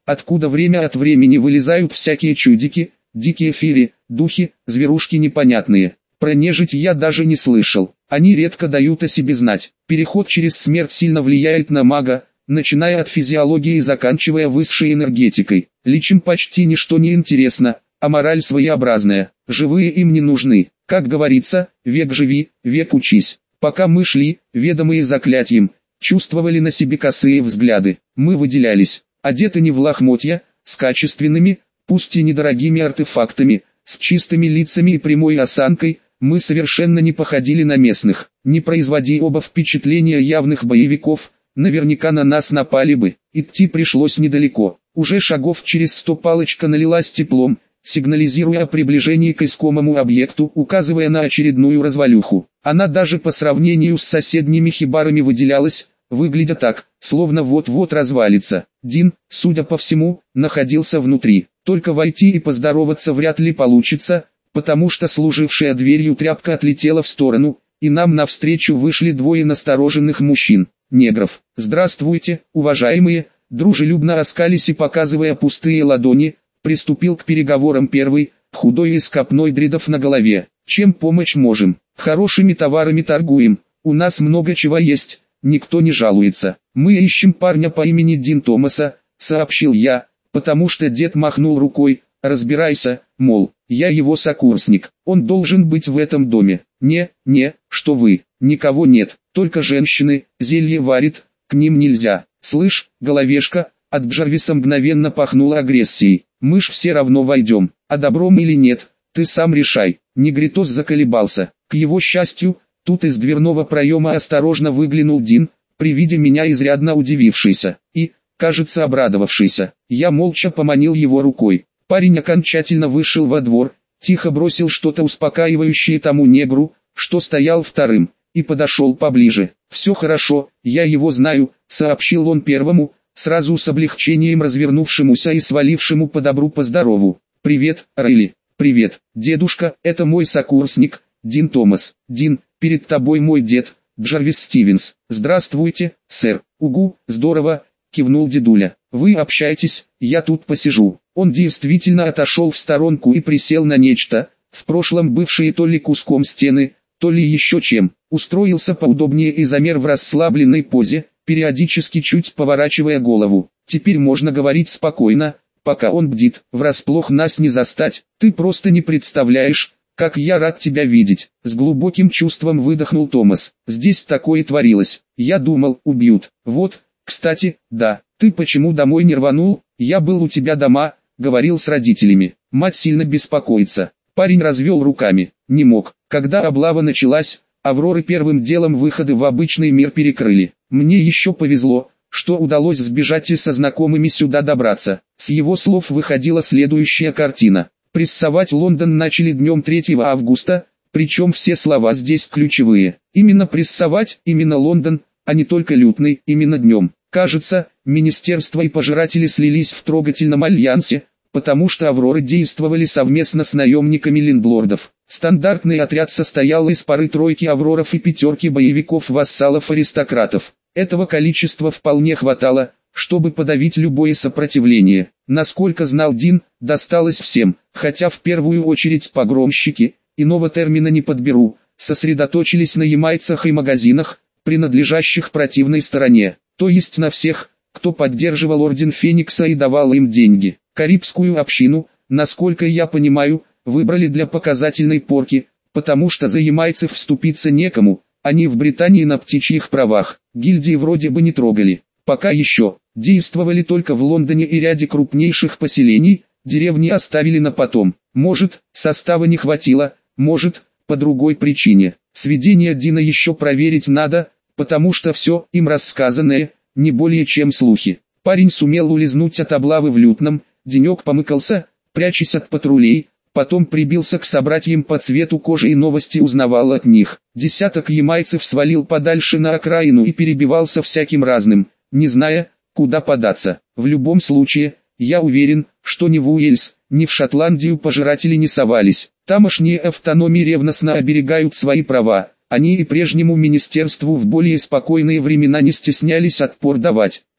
откуда время от времени вылезают всякие чудики, дикие феи, духи, зверушки непонятные. Про нежить я даже не слышал, они редко дают о себе знать. Переход через смерть сильно влияет на мага, начиная от физиологии и заканчивая высшей энергетикой. Личим почти ничто не интересно, а мораль своеобразная, живые им не нужны. Как говорится, век живи, век учись. Пока мы шли, ведомые заклятием, чувствовали на себе косые взгляды. Мы выделялись, одеты не в лохмотья, с качественными, пусть и недорогими артефактами, с чистыми лицами и прямой осанкой. Мы совершенно не походили на местных. Не производи оба впечатления явных боевиков, наверняка на нас напали бы. Идти пришлось недалеко. Уже шагов через 100 палочка налилась теплом, сигнализируя о приближении к искомому объекту, указывая на очередную развалюху. Она даже по сравнению с соседними хибарами выделялась, выглядя так, словно вот-вот развалится. Дин, судя по всему, находился внутри. Только войти и поздороваться вряд ли получится, потому что служившая дверью тряпка отлетела в сторону, и нам навстречу вышли двое настороженных мужчин, негров. «Здравствуйте, уважаемые», дружелюбно оскались и показывая пустые ладони, приступил к переговорам первый, худой и с копной дредов на голове. «Чем помочь можем? Хорошими товарами торгуем, у нас много чего есть, никто не жалуется. Мы ищем парня по имени Дин Томаса», сообщил я, потому что дед махнул рукой, «разбирайся, мол, я его сокурсник, он должен быть в этом доме». «Не, что вы, никого нет, только женщины, зелье варит, к ним нельзя». «Слышь, головешка», от Джарвиса мгновенно пахнуло агрессией. «Мы ж все равно войдем, а добром или нет, ты сам решай». Негритос заколебался. К его счастью, тут из дверного проема осторожно выглянул Дин, при виде меня изрядно удивившийся, и, кажется, обрадовавшийся. Я молча поманил его рукой. Парень окончательно вышел во двор, тихо бросил что-то успокаивающее тому негру, что стоял вторым, и подошел поближе. «Все хорошо, я его знаю», сообщил он первому, сразу с облегчением развернувшемуся и свалившему по добру по здорову. «Привет, Рейли». «Привет, дедушка, это мой сокурсник, Дин Томас». «Дин, перед тобой мой дед, Джарвис Стивенс». «Здравствуйте, сэр». «Угу, здорово», кивнул дедуля. «Вы общаетесь, я тут посижу». Он действительно отошел в сторонку и присел на нечто, в прошлом бывшее то ли куском стены, то ли еще чем. Устроился поудобнее и замер в расслабленной позе, периодически чуть поворачивая голову. Теперь можно говорить спокойно, пока он бдит, врасплох нас не застать. «Ты просто не представляешь, как я рад тебя видеть», с глубоким чувством выдохнул Томас. «Здесь такое творилось, я думал, убьют. Вот, кстати, да, ты почему домой не рванул? Я был у тебя дома, говорил с родителями. Мать сильно беспокоится». Парень развел руками. «Не мог. Когда облава началась, Авроры первым делом выходы в обычный мир перекрыли. Мне еще повезло, что удалось сбежать и со знакомыми сюда добраться». С его слов выходила следующая картина. Прессовать Лондон начали днем 3 августа, причем все слова здесь ключевые. Именно прессовать, именно Лондон, а не только лютный, именно днем. Кажется, министерство и пожиратели слились в трогательном альянсе, потому что Авроры действовали совместно с наемниками лендлордов. Стандартный отряд состоял из пары-тройки Авроров и 5 боевиков-вассалов-аристократов. Этого количества вполне хватало, чтобы подавить любое сопротивление. Насколько знал Дин, досталось всем, хотя в первую очередь погромщики, иного термина не подберу, сосредоточились на ямайцах и магазинах, принадлежащих противной стороне, то есть на всех, кто поддерживал Орден Феникса и давал им деньги. Карибскую общину, насколько я понимаю, выбрали для показательной порки, потому что за ямайцев вступиться некому, они в Британии на птичьих правах, гильдии вроде бы не трогали. Пока еще, действовали только в Лондоне и ряде крупнейших поселений, деревни оставили на потом. Может, состава не хватило, может, по другой причине. Сведения Дина еще проверить надо, потому что все им рассказанное, не более чем слухи. Парень сумел улизнуть от облавы в Лютном, денек помыкался, прячась от патрулей, потом прибился к собратьям по цвету кожи и новости узнавал от них. Десяток ямайцев свалил подальше на окраину и перебивался всяким разным, не зная, куда податься. В любом случае, я уверен, что ни в Уэльс, ни в Шотландию пожиратели не совались. Тамошние автономии ревностно оберегают свои права. Они и прежнему министерству в более спокойные времена не стеснялись отпор давать.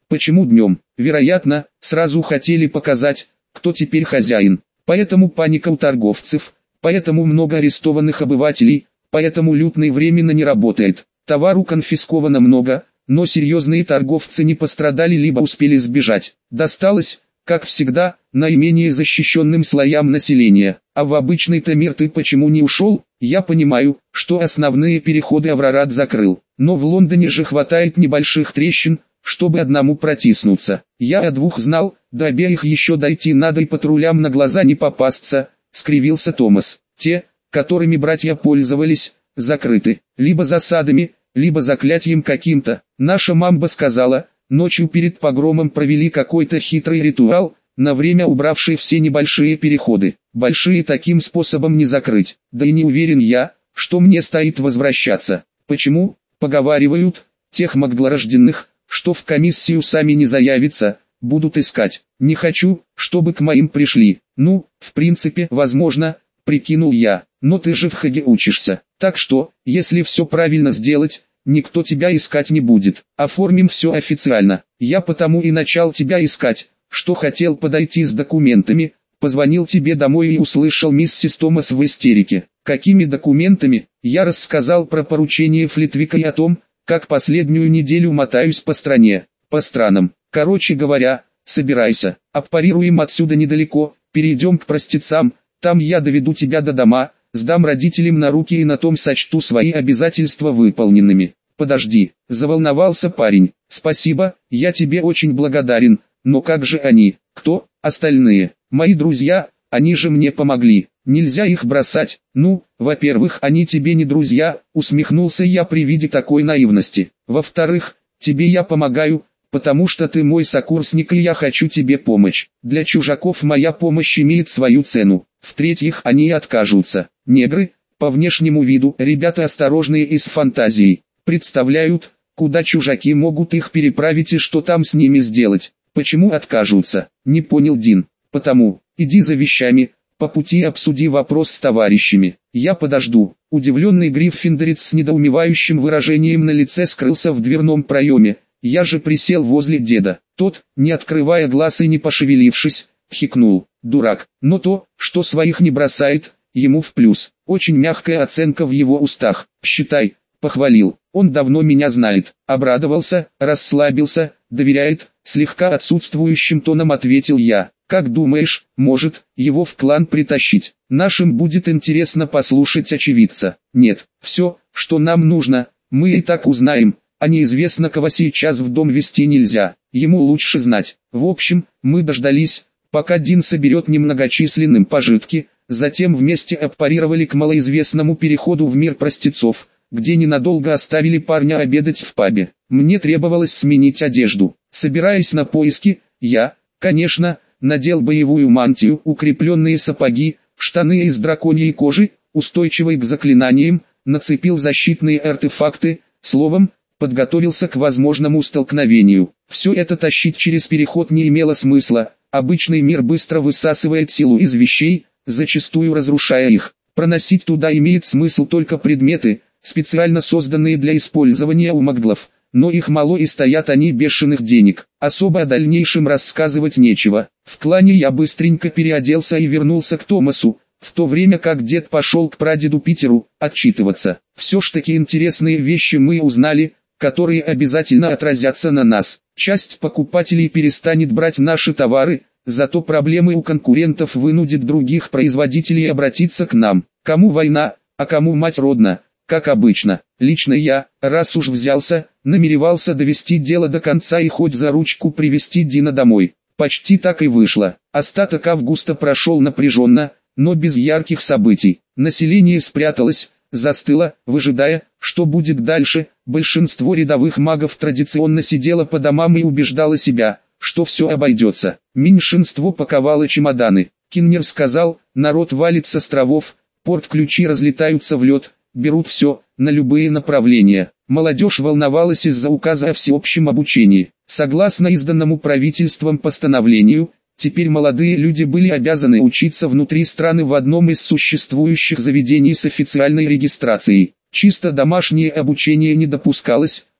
Почему днем? Вероятно, сразу хотели показать, кто теперь хозяин. Поэтому паника у торговцев, поэтому много арестованных обывателей, поэтому лютный временно не работает. Товару конфисковано много, но серьезные торговцы не пострадали либо успели сбежать. Досталось, как всегда, наименее защищенным слоям населения. А в обычный-то мир ты почему не ушел? Я понимаю, что основные переходы Аврорад закрыл, но в Лондоне же хватает небольших трещин, чтобы одному протиснуться. Я о двух знал, до обеих еще дойти надо и патрулям на глаза не попасться, скривился Томас. Те, которыми братья пользовались, закрыты, либо засадами, либо заклятием каким-то. Наша мамба сказала, ночью перед погромом провели какой-то хитрый ритуал, на время убравший все небольшие переходы. Большие таким способом не закрыть, да и не уверен я, что мне стоит возвращаться. Почему? Поговаривают, тех маглорожденных, что в комиссию сами не заявятся, будут искать. Не хочу, чтобы к моим пришли. Ну, в принципе, возможно, прикинул я, но ты же в Хаге учишься. Так что, если все правильно сделать, никто тебя искать не будет. Оформим все официально. Я потому и начал тебя искать, что хотел подойти с документами. Позвонил тебе домой и услышал миссис Томас в истерике. Какими документами? Я рассказал про поручение Флитвика и о том, как последнюю неделю мотаюсь по стране, по странам. Короче говоря, собирайся, аппарируем отсюда недалеко, перейдем к простецам, там я доведу тебя до дома, сдам родителям на руки и на том сочту свои обязательства выполненными. Подожди, заволновался парень. Спасибо, я тебе очень благодарен, но как же они? Кто? Остальные? Мои друзья, они же мне помогли. Нельзя их бросать. Ну, во-первых, они тебе не друзья, усмехнулся я при виде такой наивности. Во-вторых, тебе я помогаю, потому что ты мой сокурсник и я хочу тебе помочь. Для чужаков моя помощь имеет свою цену. В-третьих, они откажутся. Негры, по внешнему виду, ребята осторожные и с фантазией, представляют, куда чужаки могут их переправить и что там с ними сделать. Почему откажутся? Не понял Дин. Потому, иди за вещами, по пути обсуди вопрос с товарищами. Я подожду. Удивленный Гриффиндорец с недоумевающим выражением на лице скрылся в дверном проеме. Я же присел возле деда. Тот, не открывая глаз и не пошевелившись, хикнул. Дурак. Но то, что своих не бросает, ему в плюс. Очень мягкая оценка в его устах. Считай, похвалил. Он давно меня знает. Обрадовался, расслабился, доверяет, слегка отсутствующим тоном ответил я. Как думаешь, может, его в клан притащить? Нашим будет интересно послушать очевидца. Нет, все, что нам нужно, мы и так узнаем, а неизвестно кого сейчас в дом вести нельзя, ему лучше знать. В общем, мы дождались, пока Дин соберет немногочисленным пожитки, затем вместе аппарировали к малоизвестному переходу в мир простецов, где ненадолго оставили парня обедать в пабе. Мне требовалось сменить одежду. Собираясь на поиски, я, конечно, надел боевую мантию, укрепленные сапоги, штаны из драконьей кожи, устойчивые к заклинаниям, нацепил защитные артефакты, словом, подготовился к возможному столкновению. Все это тащить через переход не имело смысла, обычный мир быстро высасывает силу из вещей, зачастую разрушая их. Проносить туда имеет смысл только предметы, специально созданные для использования у маглов. Но их мало и стоят они бешеных денег. Особо о дальнейшем рассказывать нечего. В клане я быстренько переоделся и вернулся к Томасу, в то время как дед пошел к прадеду Питеру, отчитываться. Все ж таки интересные вещи мы узнали, которые обязательно отразятся на нас. Часть покупателей перестанет брать наши товары, зато проблемы у конкурентов вынудят других производителей обратиться к нам. Кому война, а кому мать родна. Как обычно, лично я, раз уж взялся, намеревался довести дело до конца и хоть за ручку привести Дина домой. Почти так и вышло. Остаток августа прошел напряженно, но без ярких событий. Население спряталось, застыло, выжидая, что будет дальше. Большинство рядовых магов традиционно сидело по домам и убеждало себя, что все обойдется. Меньшинство паковало чемоданы. Киннер сказал, народ валит с островов, порт-ключи разлетаются в лед. Берут все, на любые направления. Молодежь волновалась из-за указа о всеобщем обучении. Согласно изданному правительством постановлению, теперь молодые люди были обязаны учиться внутри страны в одном из существующих заведений с официальной регистрацией. Чисто домашнее обучение не допускалось,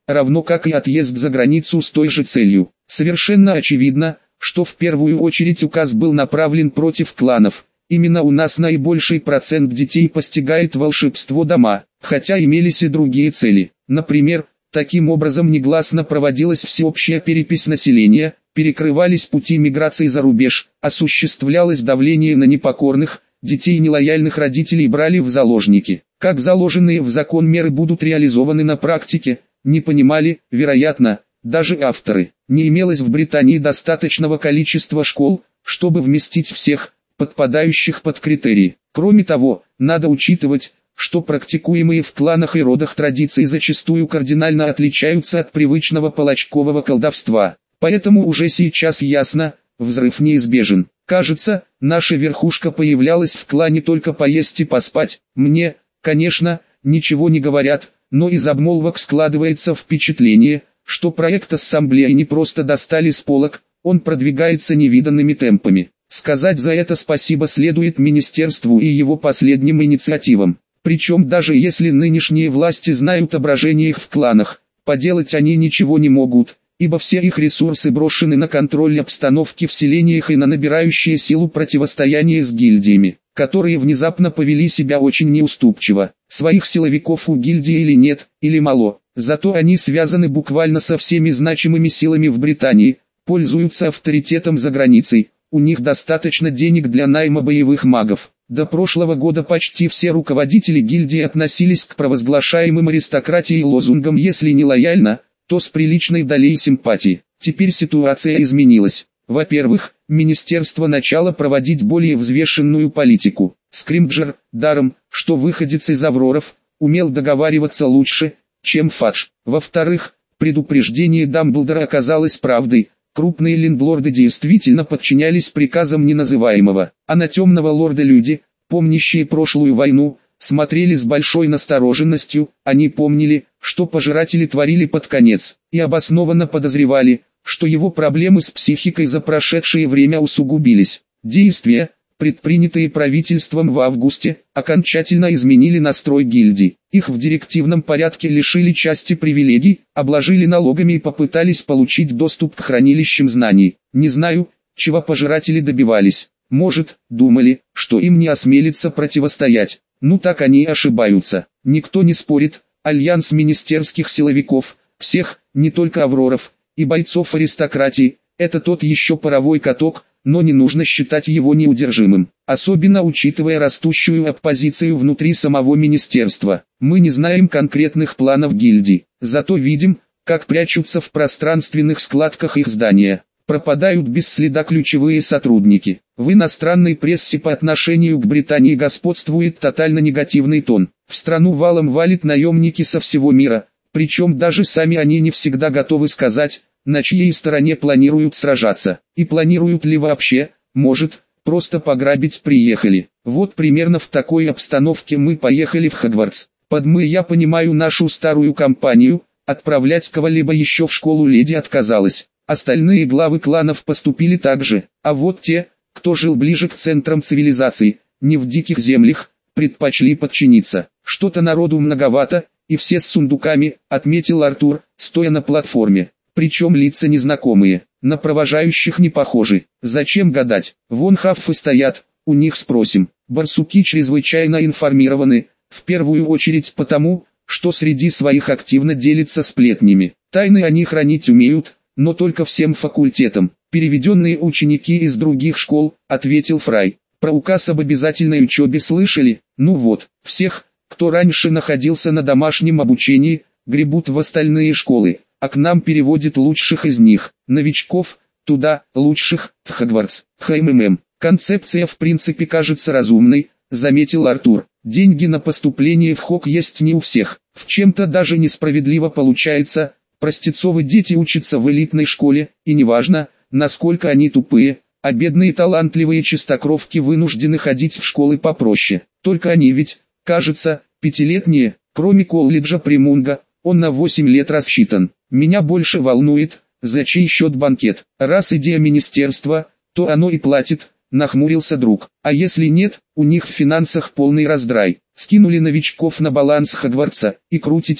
равно как и отъезд за границу с той же целью. Совершенно очевидно, что в первую очередь указ был направлен против кланов. Именно у нас наибольший процент детей постигает волшебство дома, хотя имелись и другие цели. Например, таким образом негласно проводилась всеобщая перепись населения, перекрывались пути миграции за рубеж, осуществлялось давление на непокорных, детей нелояльных родителей брали в заложники. Как заложенные в закон меры будут реализованы на практике, не понимали, вероятно, даже авторы. Не имелось в Британии достаточного количества школ, чтобы вместить всех, подпадающих под критерии. Кроме того, надо учитывать, что практикуемые в кланах и родах традиции зачастую кардинально отличаются от привычного палачкового колдовства. Поэтому уже сейчас ясно, взрыв неизбежен. Кажется, наша верхушка появлялась в клане только поесть и поспать. Мне, конечно, ничего не говорят, но из обмолвок складывается впечатление, что проект ассамблеи не просто достали с полок, он продвигается невиданными темпами. Сказать за это спасибо следует министерству и его последним инициативам. Причем даже если нынешние власти знают о брожениях в кланах, поделать они ничего не могут, ибо все их ресурсы брошены на контроль обстановки в селениях и на набирающее силу противостояние с гильдиями, которые внезапно повели себя очень неуступчиво. Своих силовиков у гильдии или нет, или мало, зато они связаны буквально со всеми значимыми силами в Британии, пользуются авторитетом за границей. У них достаточно денег для найма боевых магов. До прошлого года почти все руководители гильдии относились к провозглашаемым аристократией лозунгам «если не лояльно, то с приличной долей симпатии». Теперь ситуация изменилась. Во-первых, министерство начало проводить более взвешенную политику. Скримджер, даром, что выходец из Авроров, умел договариваться лучше, чем Фадж. Во-вторых, предупреждение Дамблдора оказалось правдой. Крупные лендлорды действительно подчинялись приказам неназываемого, а на темного лорда люди, помнящие прошлую войну, смотрели с большой настороженностью. Они помнили, что пожиратели творили под конец, и обоснованно подозревали, что его проблемы с психикой за прошедшее время усугубились. Действия, предпринятые правительством в августе, окончательно изменили настрой гильдий. Их в директивном порядке лишили части привилегий, обложили налогами и попытались получить доступ к хранилищам знаний. Не знаю, чего пожиратели добивались. Может, думали, что им не осмелится противостоять. Ну так они и ошибаются. Никто не спорит, альянс министерских силовиков, всех, не только авроров, и бойцов аристократии, это тот еще паровой каток, но не нужно считать его неудержимым, особенно учитывая растущую оппозицию внутри самого министерства. Мы не знаем конкретных планов гильдий, зато видим, как прячутся в пространственных складках их здания. Пропадают без следа ключевые сотрудники. В иностранной прессе по отношению к Британии господствует тотально негативный тон. В страну валом валят наемники со всего мира, причем даже сами они не всегда готовы сказать, на чьей стороне планируют сражаться, и планируют ли вообще, может, просто пограбить приехали. Вот примерно в такой обстановке мы поехали в Хогвартс. Под «мы» я понимаю нашу старую компанию, отправлять кого-либо еще в школу леди отказалась. Остальные главы кланов поступили так же, а вот те, кто жил ближе к центрам цивилизации, не в диких землях, предпочли подчиниться. Что-то народу многовато, и все с сундуками, отметил Артур, стоя на платформе. Причем лица незнакомые, на провожающих не похожи. Зачем гадать? Вон хаффы стоят, у них спросим. Барсуки чрезвычайно информированы, в первую очередь потому, что среди своих активно делятся сплетнями. Тайны они хранить умеют, но только всем факультетам. Переведенные ученики из других школ, ответил Фрай. Про указ об обязательной учебе слышали? Ну вот, всех, кто раньше находился на домашнем обучении, гребут в остальные школы, а к нам переводят лучших из них, новичков, туда, лучших, в Хогвартс, ХММ. Концепция в принципе кажется разумной, заметил Артур. Деньги на поступление в Хог есть не у всех, в чем-то даже несправедливо получается. Простецовы дети учатся в элитной школе, и неважно, насколько они тупые, а бедные талантливые чистокровки вынуждены ходить в школы попроще. Только они ведь, кажется, пятилетние, кроме колледжа Примунга, он на 8 лет рассчитан. Меня больше волнует, за чей счет банкет. Раз идея министерства, то оно и платит, нахмурился друг. А если нет, у них в финансах полный раздрай. Скинули новичков на баланс Хогвартса, и крутитесь,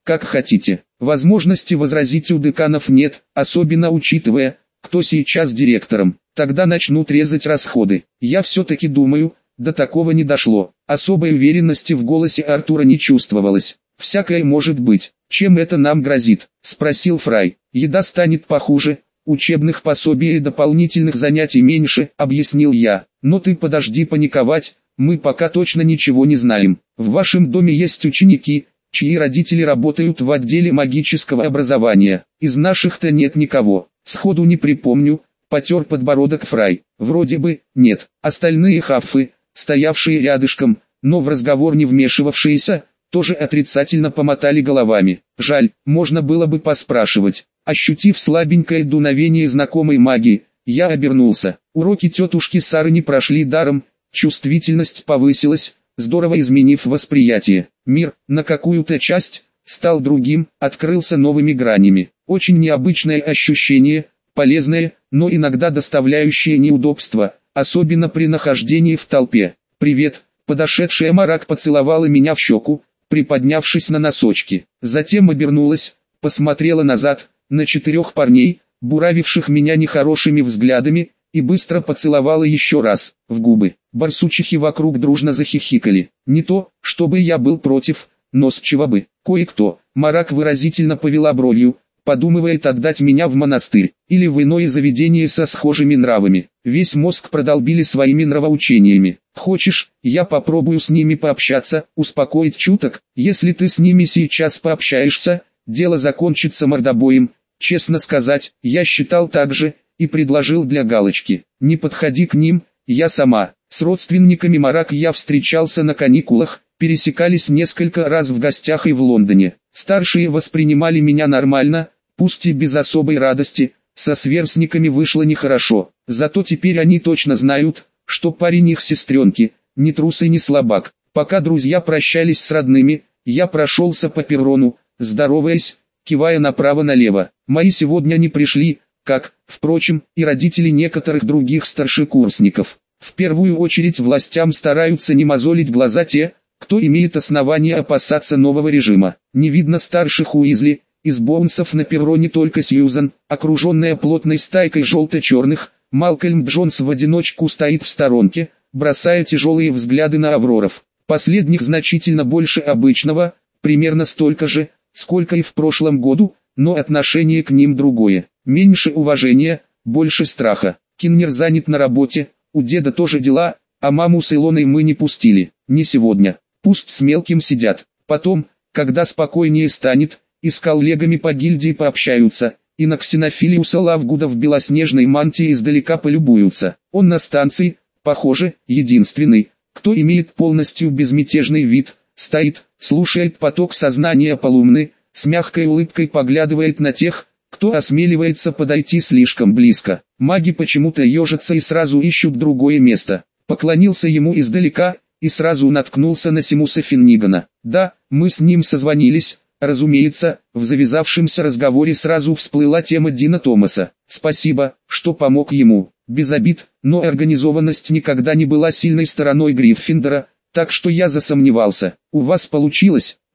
как хотите. Возможности возразить у деканов нет, особенно учитывая, кто сейчас директором. Тогда начнут резать расходы. Я все-таки думаю, до такого не дошло. Особой уверенности в голосе Артура не чувствовалось. «Всякое может быть. Чем это нам грозит?» – спросил Фрай. «Еда станет похуже, учебных пособий и дополнительных занятий меньше», – объяснил я. «Но ты подожди паниковать, мы пока точно ничего не знаем. В вашем доме есть ученики, чьи родители работают в отделе магического образования. Из наших-то нет никого. Сходу не припомню», – потер подбородок Фрай. «Вроде бы, нет. Остальные хаффы, стоявшие рядышком, но в разговор не вмешивавшиеся, тоже отрицательно помотали головами. Жаль, можно было бы поспрашивать». Ощутив слабенькое дуновение знакомой магии, я обернулся. Уроки тетушки Сары не прошли даром, чувствительность повысилась, здорово изменив восприятие. Мир, на какую-то часть, стал другим, открылся новыми гранями. Очень необычное ощущение, полезное, но иногда доставляющее неудобства, особенно при нахождении в толпе. «Привет», подошедшая Марак поцеловала меня в щеку, приподнявшись на носочки. Затем обернулась, посмотрела назад, на 4 парней, буравивших меня нехорошими взглядами, и быстро поцеловала еще раз, в губы. Барсучихи вокруг дружно захихикали. Не то, чтобы я был против, но с чего бы. Кое-кто, Марак выразительно повела бровью, подумывает отдать меня в монастырь, или в иное заведение со схожими нравами. Весь мозг продолбили своими нравоучениями. «Хочешь, я попробую с ними пообщаться, успокоить чуток? Если ты с ними сейчас пообщаешься, дело закончится мордобоем». Честно сказать, я считал так же, и предложил для галочки. «Не подходи к ним, я сама». С родственниками Марак я встречался на каникулах, пересекались несколько раз в гостях и в Лондоне. Старшие воспринимали меня нормально, пусть и без особой радости. Со сверстниками вышло нехорошо, зато теперь они точно знают, что парень их сестренки, ни трус и ни слабак. Пока друзья прощались с родными, я прошелся по перрону, здороваясь, кивая направо-налево. Мои сегодня не пришли, как, впрочем, и родители некоторых других старшекурсников. В первую очередь властям стараются не мозолить глаза те, кто имеет основания опасаться нового режима. Не видно старших Уизли, из Боунсов на перроне только Сьюзан, окруженная плотной стайкой желто-черных. Малкольм Джонс в одиночку стоит в сторонке, бросая тяжелые взгляды на Авроров. Последних значительно больше обычного, примерно столько же, сколько и в прошлом году, но отношение к ним другое. Меньше уважения, больше страха. Киннер занят на работе, у деда тоже дела, а маму с Илоной мы не пустили. Не сегодня. Пусть с мелким сидят. Потом, когда спокойнее станет, и с коллегами по гильдии пообщаются, и на Ксенофилиуса Лавгуда в белоснежной мантии издалека полюбуются. Он на станции, похоже, единственный, кто имеет полностью безмятежный вид, стоит, слушает поток сознания полумны, с мягкой улыбкой поглядывает на тех, кто осмеливается подойти слишком близко. Маги почему-то ежатся и сразу ищут другое место. Поклонился ему издалека, и сразу наткнулся на Симуса Финнигана. Да, мы с ним созвонились, разумеется, в завязавшемся разговоре сразу всплыла тема Дина Томаса. Спасибо, что помог ему. Без обид, но организованность никогда не была сильной стороной Гриффиндора, так что я засомневался. У вас получилось?